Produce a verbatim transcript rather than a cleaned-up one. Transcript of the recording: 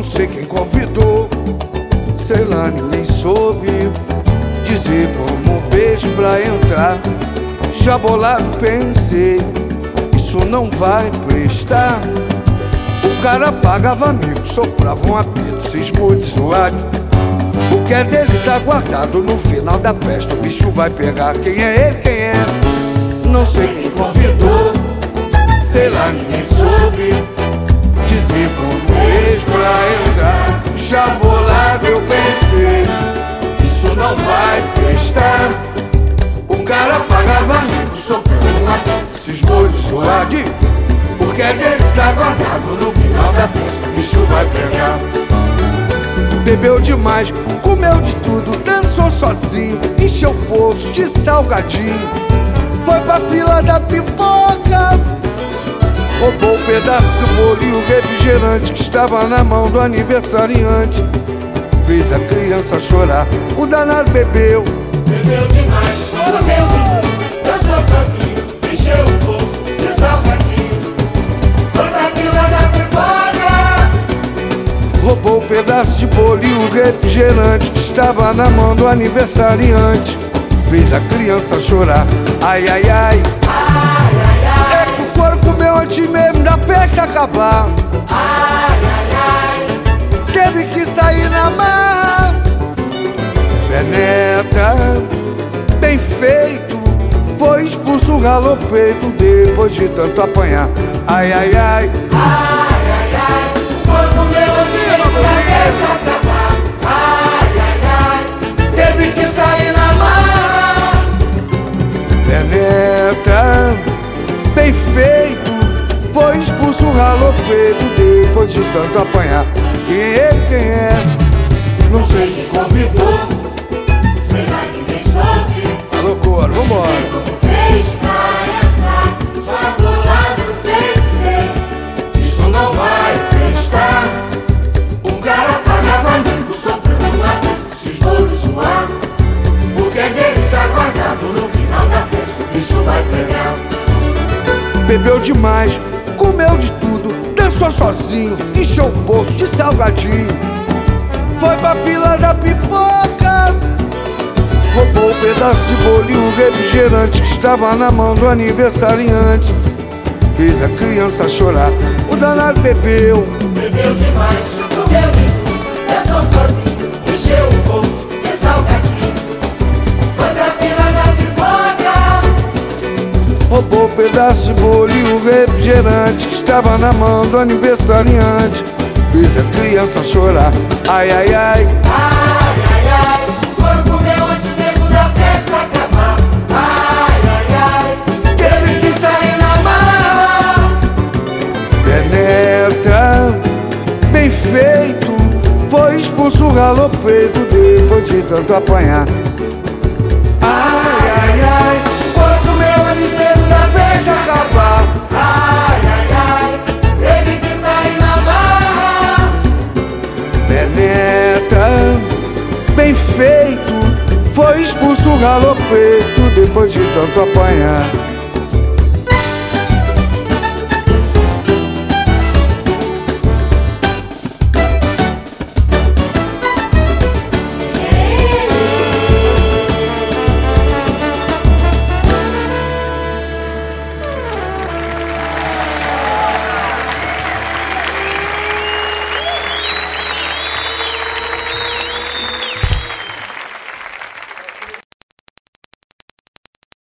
sei quem convidou, sei lá, ninguém soube dizer como vejo pra entrar. Já bolado pensei, isso não vai prestar. O cara pagava amigo, soprava um apito, cismou de suado. O que é dele tá guardado, no final da festa o bicho vai pegar. Quem é ele, quem é? Não sei quem convidou, sei lá, ninguém soube dizer como fez pra entrar. Já bolado eu pensei, isso não vai prestar. O cara pagava amigo, soprando um apito, cismou de suado. O que é dele tá guardado, no final da festa o bicho vai pegar. Bebeu demais, comeu de tudo, dançou sozinho, encheu o bolso de salgadinho, foi pra fila da pipoca, roubou um pedaço do bolo e o refrigerante que estava na mão do aniversariante. Fez a criança chorar, o danado bebeu. Bebeu demais, comeu de tudo, dançou sozinho, encheu o bolso de salgadinho, foi pra fila da pipoca, roubou um pedaço de bolo e o refrigerante que estava na mão do aniversariante. Fez a criança chorar, ai, ai, ai, ai, ai, ai. É que o couro comeu antes mesmo da festa acabar. Ai, ai, ai. Teve que sair na marra. Penetra, bem feito, foi expulso, ralou o peito depois de tanto apanhar. Ai, ai, ai, Ai, ai, ai. Quando meu anjo da festa acabar. Ai, ai, ai. Teve que sair na marra. penetra, bem feito, foi expulso, ralou o peito depois de tanto apanhar. Quem é, quem é? Não sei quem convidou. Sei lá, ninguém soube. Alô, coro, vambora. Como fez pra entrar. Já bolado pensei, isso não vai prestar. O cara pagava amigo, soprando um apito, cismou de suar. O que é dele tá guardado, no final da festa o bicho vai pegar. Bebeu demais, comeu de tudo, dançou sozinho, encheu o bolso de salgadinho, foi pra fila da pipoca, roubou um pedaço de bolo e um refrigerante que estava na mão do aniversariante. Fez a criança chorar, o danado bebeu. Bebeu demais, comeu de tudo, dançou sozinho, encheu o bolso de salgadinho, foi pra fila da pipoca, Roubou um pedaço de bolo e um refrigerante que estava na mão do aniversariante. Fez a criança chorar, ai, ai, ai, ai, ai, ai. Quando comeu antes mesmo da festa acabar. Ai, ai, ai. Teve que sair na marra. penetra, bem feito, foi expulso, ralou o peito depois de tanto apanhar. Ai, ai, ai, Quando comeu antes mesmo da festa acabar. Ai, ai, ai. Teve que sair na marra. penetra, bem feito, foi expulso, ralou o peito depois de tanto apanhar.